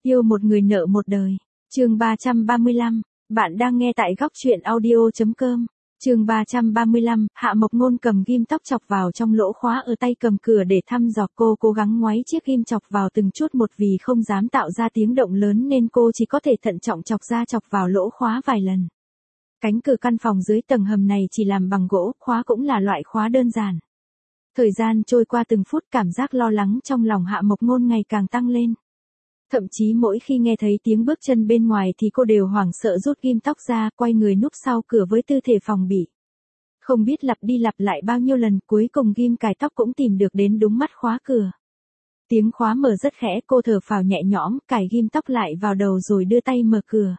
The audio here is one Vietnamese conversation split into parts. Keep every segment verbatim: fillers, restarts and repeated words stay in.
Yêu một người nợ một đời. Chương ba trăm ba mươi lăm. Bạn đang nghe tại góc truyện audio chấm com. Chương ba trăm ba mươi lăm, Hạ Mộc Ngôn cầm ghim tóc chọc vào trong lỗ khóa ở tay cầm cửa để thăm dò. Cô cố gắng ngoáy chiếc ghim chọc vào từng chút một vì không dám tạo ra tiếng động lớn nên cô chỉ có thể thận trọng chọc ra chọc vào lỗ khóa vài lần. Cánh cửa căn phòng dưới tầng hầm này chỉ làm bằng gỗ, khóa cũng là loại khóa đơn giản. Thời gian trôi qua từng phút, cảm giác lo lắng trong lòng Hạ Mộc Ngôn ngày càng tăng lên. Thậm chí mỗi khi nghe thấy tiếng bước chân bên ngoài thì cô đều hoảng sợ rút ghim tóc ra, quay người núp sau cửa với tư thế phòng bị. Không biết lặp đi lặp lại bao nhiêu lần, cuối cùng ghim cài tóc cũng tìm được đến đúng mắt khóa cửa. Tiếng khóa mở rất khẽ, cô thở phào nhẹ nhõm, cài ghim tóc lại vào đầu rồi đưa tay mở cửa.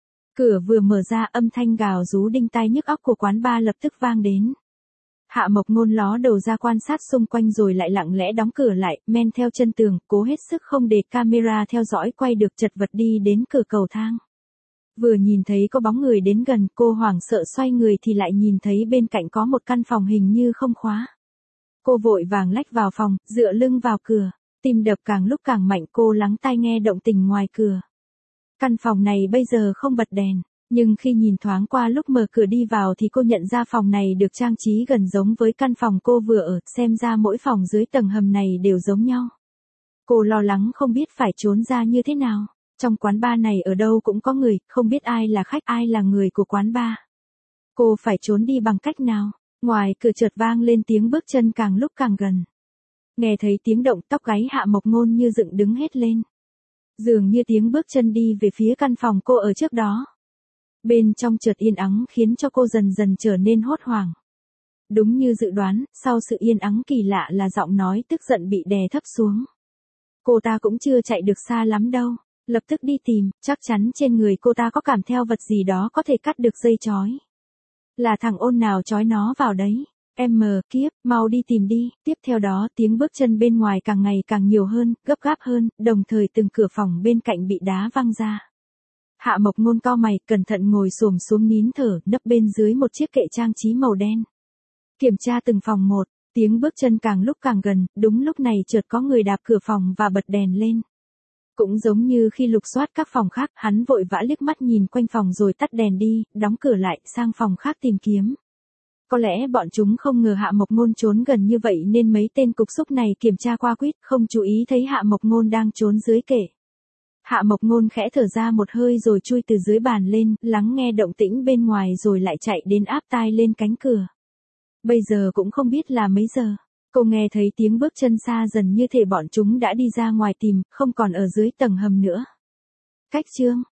Cửa vừa mở ra, âm thanh gào rú đinh tai nhức óc của quán bar lập tức vang đến. Hạ Mộc Ngôn ló đầu ra quan sát xung quanh rồi lại lặng lẽ đóng cửa lại, men theo chân tường, cố hết sức không để camera theo dõi quay được, chật vật đi đến cửa cầu thang. Vừa nhìn thấy có bóng người đến gần, cô hoảng sợ xoay người thì lại nhìn thấy bên cạnh có một căn phòng hình như không khóa. Cô vội vàng lách vào phòng, dựa lưng vào cửa, tim đập càng lúc càng mạnh, cô lắng tai nghe động tĩnh ngoài cửa. Căn phòng này bây giờ không bật đèn. Nhưng khi nhìn thoáng qua lúc mở cửa đi vào thì cô nhận ra phòng này được trang trí gần giống với căn phòng cô vừa ở, xem ra mỗi phòng dưới tầng hầm này đều giống nhau. Cô lo lắng không biết phải trốn ra như thế nào. Trong quán bar này ở đâu cũng có người, không biết ai là khách ai là người của quán bar. Cô phải trốn đi bằng cách nào? Ngoài cửa chợt vang lên tiếng bước chân càng lúc càng gần. Nghe thấy tiếng động, tóc gáy Hạ Mộc Ngôn như dựng đứng hết lên. Dường như tiếng bước chân đi về phía căn phòng cô ở trước đó. Bên trong chợt yên ắng khiến cho cô dần dần trở nên hốt hoảng. Đúng như dự đoán, sau sự yên ắng kỳ lạ là giọng nói tức giận bị đè thấp xuống. Cô ta cũng chưa chạy được xa lắm đâu, lập tức đi tìm, chắc chắn trên người cô ta có cảm theo vật gì đó có thể cắt được dây chói. Là thằng ôn nào chói nó vào đấy? Em mờ kiếp, mau đi tìm đi. Tiếp theo đó tiếng bước chân bên ngoài càng ngày càng nhiều hơn, gấp gáp hơn, đồng thời từng cửa phòng bên cạnh bị đá văng ra. Hạ Mộc Ngôn cau mày, cẩn thận ngồi xổm xuống nín thở, nấp bên dưới một chiếc kệ trang trí màu đen. Kiểm tra từng phòng một, tiếng bước chân càng lúc càng gần, đúng lúc này chợt có người đạp cửa phòng và bật đèn lên. Cũng giống như khi lục soát các phòng khác, hắn vội vã liếc mắt nhìn quanh phòng rồi tắt đèn đi, đóng cửa lại, sang phòng khác tìm kiếm. Có lẽ bọn chúng không ngờ Hạ Mộc Ngôn trốn gần như vậy nên mấy tên cục súc này kiểm tra qua quýt, không chú ý thấy Hạ Mộc Ngôn đang trốn dưới kệ. Hạ Mộc Ngôn khẽ thở ra một hơi rồi chui từ dưới bàn lên, lắng nghe động tĩnh bên ngoài rồi lại chạy đến áp tai lên cánh cửa. Bây giờ cũng không biết là mấy giờ. Cô nghe thấy tiếng bước chân xa dần như thể bọn chúng đã đi ra ngoài tìm, không còn ở dưới tầng hầm nữa. Cách chương,